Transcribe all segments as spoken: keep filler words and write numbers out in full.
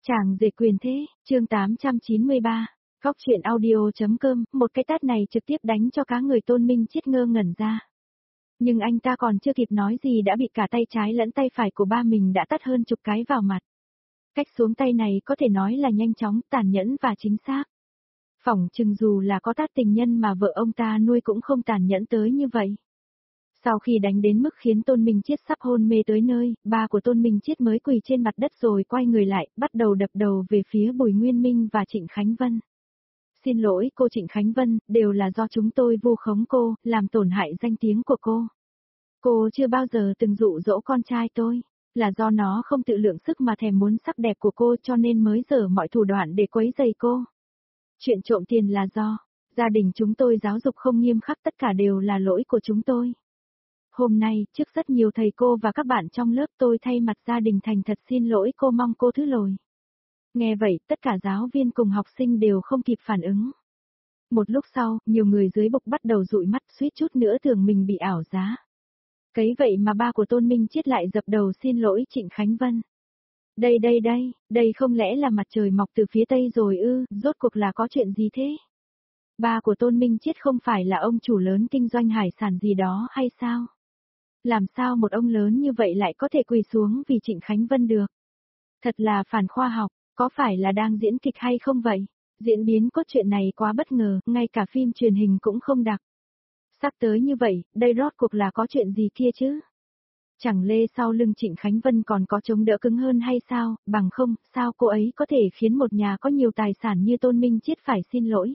Chàng rể quyền thế, chương tám trăm chín mươi ba, Góc truyện audio.com, một cái tát này trực tiếp đánh cho cá người Tôn Minh Chiết ngơ ngẩn ra. Nhưng anh ta còn chưa kịp nói gì đã bị cả tay trái lẫn tay phải của ba mình đã tát hơn chục cái vào mặt. Cách xuống tay này có thể nói là nhanh chóng, tàn nhẫn và chính xác. Phỏng chừng dù là có tát tình nhân mà vợ ông ta nuôi cũng không tàn nhẫn tới như vậy. Sau khi đánh đến mức khiến Tôn Minh Chiết sắp hôn mê tới nơi, ba của Tôn Minh Chiết mới quỳ trên mặt đất rồi quay người lại, bắt đầu đập đầu về phía Bùi Nguyên Minh và Trịnh Khánh Vân. Xin lỗi cô Trịnh Khánh Vân, đều là do chúng tôi vu khống cô, làm tổn hại danh tiếng của cô. Cô chưa bao giờ từng dụ dỗ con trai tôi, là do nó không tự lượng sức mà thèm muốn sắc đẹp của cô cho nên mới dở mọi thủ đoạn để quấy rầy cô. Chuyện trộm tiền là do gia đình chúng tôi giáo dục không nghiêm khắc, tất cả đều là lỗi của chúng tôi. Hôm nay, trước rất nhiều thầy cô và các bạn trong lớp, tôi thay mặt gia đình thành thật xin lỗi cô, mong cô thứ lỗi. Nghe vậy, tất cả giáo viên cùng học sinh đều không kịp phản ứng. Một lúc sau, nhiều người dưới bục bắt đầu dụi mắt, suýt chút nữa tưởng mình bị ảo giá. Cấy vậy mà ba của Tôn Minh Chiết lại dập đầu xin lỗi Trịnh Khánh Vân. Đây đây đây, đây không lẽ là mặt trời mọc từ phía Tây rồi ư, rốt cuộc là có chuyện gì thế? Ba của Tôn Minh Chiết không phải là ông chủ lớn kinh doanh hải sản gì đó hay sao? Làm sao một ông lớn như vậy lại có thể quỳ xuống vì Trịnh Khánh Vân được? Thật là phản khoa học, có phải là đang diễn kịch hay không vậy? Diễn biến cốt truyện này quá bất ngờ, ngay cả phim truyền hình cũng không đặc. Sắp tới như vậy, đây rốt cuộc là có chuyện gì kia chứ? Chẳng lẽ sau lưng Trịnh Khánh Vân còn có chống đỡ cứng hơn hay sao, bằng không, sao cô ấy có thể khiến một nhà có nhiều tài sản như Tôn Minh Chiết phải xin lỗi?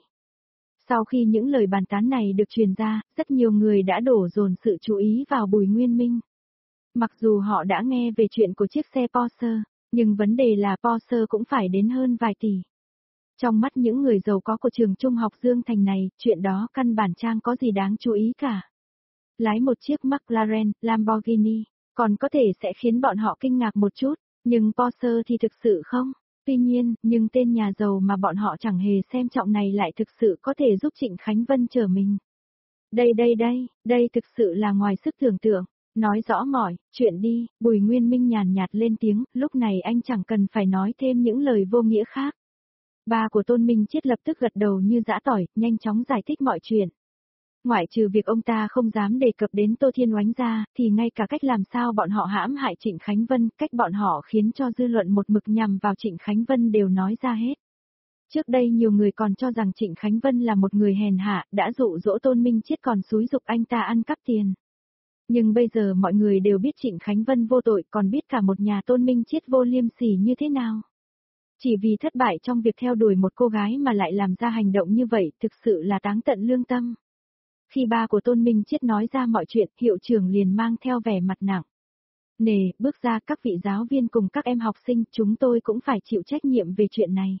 Sau khi những lời bàn tán này được truyền ra, rất nhiều người đã đổ dồn sự chú ý vào Bùi Nguyên Minh. Mặc dù họ đã nghe về chuyện của chiếc xe Porsche, nhưng vấn đề là Porsche cũng phải đến hơn vài tỷ. Trong mắt những người giàu có của trường trung học Dương Thành này, chuyện đó căn bản chẳng có gì đáng chú ý cả. Lái một chiếc McLaren, Lamborghini, còn có thể sẽ khiến bọn họ kinh ngạc một chút, nhưng Porsche thì thực sự không. Tuy nhiên, nhưng tên nhà giàu mà bọn họ chẳng hề xem trọng này lại thực sự có thể giúp Trịnh Khánh Vân trở mình. Đây đây đây, đây thực sự là ngoài sức tưởng tượng. Nói rõ mọi chuyện đi, Bùi Nguyên Minh nhàn nhạt lên tiếng, lúc này anh chẳng cần phải nói thêm những lời vô nghĩa khác. Ba của Tôn Minh Chiết lập tức gật đầu như giã tỏi, nhanh chóng giải thích mọi chuyện. Ngoại trừ việc ông ta không dám đề cập đến Tô Thiên Oánh ra, thì ngay cả cách làm sao bọn họ hãm hại Trịnh Khánh Vân, cách bọn họ khiến cho dư luận một mực nhằm vào Trịnh Khánh Vân đều nói ra hết. Trước đây nhiều người còn cho rằng Trịnh Khánh Vân là một người hèn hạ, đã dụ dỗ Tôn Minh Chiết còn xúi giục anh ta ăn cắp tiền. Nhưng bây giờ mọi người đều biết Trịnh Khánh Vân vô tội, còn biết cả một nhà Tôn Minh Chiết vô liêm sỉ như thế nào. Chỉ vì thất bại trong việc theo đuổi một cô gái mà lại làm ra hành động như vậy, thực sự là táng tận lương tâm. Khi ba của Tôn Minh Chiết nói ra mọi chuyện, hiệu trưởng liền mang theo vẻ mặt nặng nề, bước ra, các vị giáo viên cùng các em học sinh, chúng tôi cũng phải chịu trách nhiệm về chuyện này.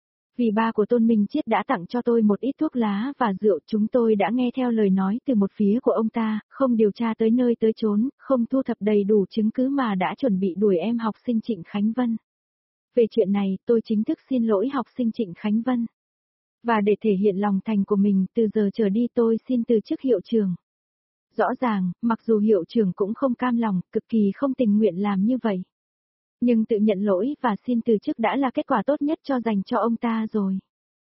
Vì ba của Tôn Minh Chiết đã tặng cho tôi một ít thuốc lá và rượu, chúng tôi đã nghe theo lời nói từ một phía của ông ta, không điều tra tới nơi tới chốn, không thu thập đầy đủ chứng cứ mà đã chuẩn bị đuổi em học sinh Trịnh Khánh Vân. Về chuyện này, tôi chính thức xin lỗi học sinh Trịnh Khánh Vân. Và để thể hiện lòng thành của mình, từ giờ trở đi tôi xin từ chức hiệu trưởng. Rõ ràng, mặc dù hiệu trưởng cũng không cam lòng, cực kỳ không tình nguyện làm như vậy. Nhưng tự nhận lỗi và xin từ chức đã là kết quả tốt nhất cho dành cho ông ta rồi.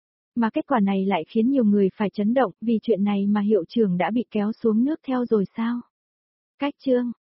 Mà kết quả này lại khiến nhiều người phải chấn động, vì chuyện này mà hiệu trưởng đã bị kéo xuống nước theo rồi sao? Cách chương